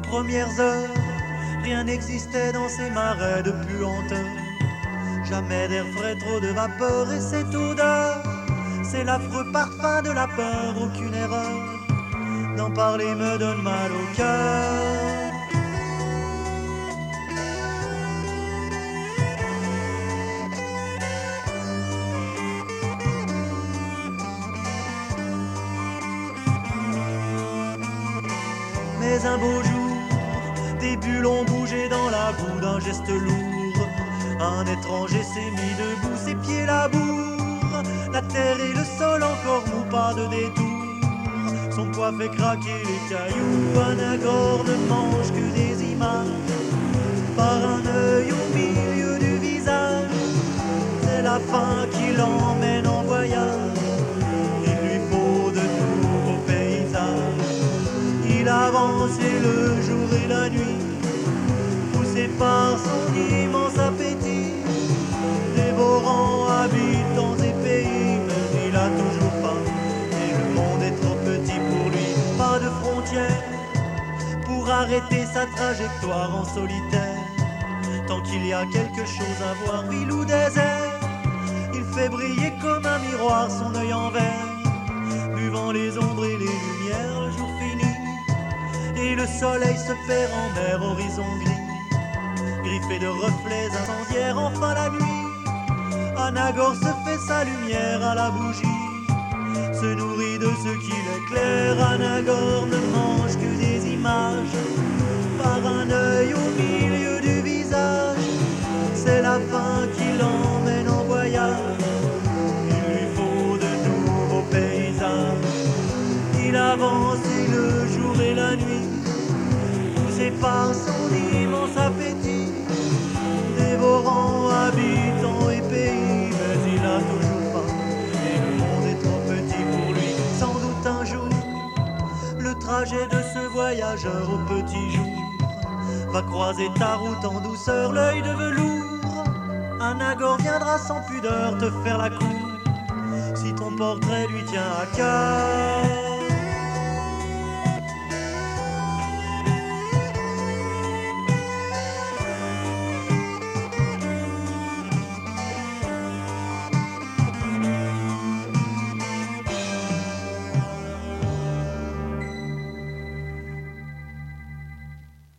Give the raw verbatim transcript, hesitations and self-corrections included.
premières heures, rien n'existait dans ces marais de puanteur. Jamais d'air frais, trop de vapeur et cette odeur, c'est l'affreux parfum de la peur, aucune erreur. D'en parler me donne mal au cœur. Mais un beau jour, des bulles ont bougé dans la boue d'un geste lourd. Un étranger s'est mis debout, ses pieds la bourre. La terre et le sol encore mou, pas de détour. Son poids fait craquer les cailloux. Anagore ne mange que des images, par un œil au milieu du visage. C'est la faim qui l'emmène en voyage. Il lui faut de nouveaux paysages. Il avance et le jour et la nuit, poussé par son immense appétit, dévorant habitants et pays. Mais il a toujours faim et le monde est trop petit pour lui. Pas de frontières pour arrêter sa trajectoire en solitaire. Tant qu'il y a quelque chose à voir, ville ou désert, il fait briller comme un miroir son œil en verre, buvant les ombres et les lumières. Le jour finit et le soleil se perd en mer, horizon gris, griffé de reflets incendiaires. Enfin la nuit, Anagore se fait sa lumière à la bougie, se nourrit de ce qui l'éclaire. Anagore ne mange que des images, par un œil au milieu du visage. C'est la faim qui l'emmène en voyage. Il lui faut de nouveaux paysages. Il avance et le jour et la nuit, poussé par son immense appétit, dévorant habitants et pays. Mais il a toujours faim et le monde est trop petit pour lui. Sans doute un jour, le trajet de ce voyageur au petit jour va croiser ta route en douceur, l'œil de velours. Anagore viendra sans pudeur te faire la cour, si ton portrait lui tient à cœur.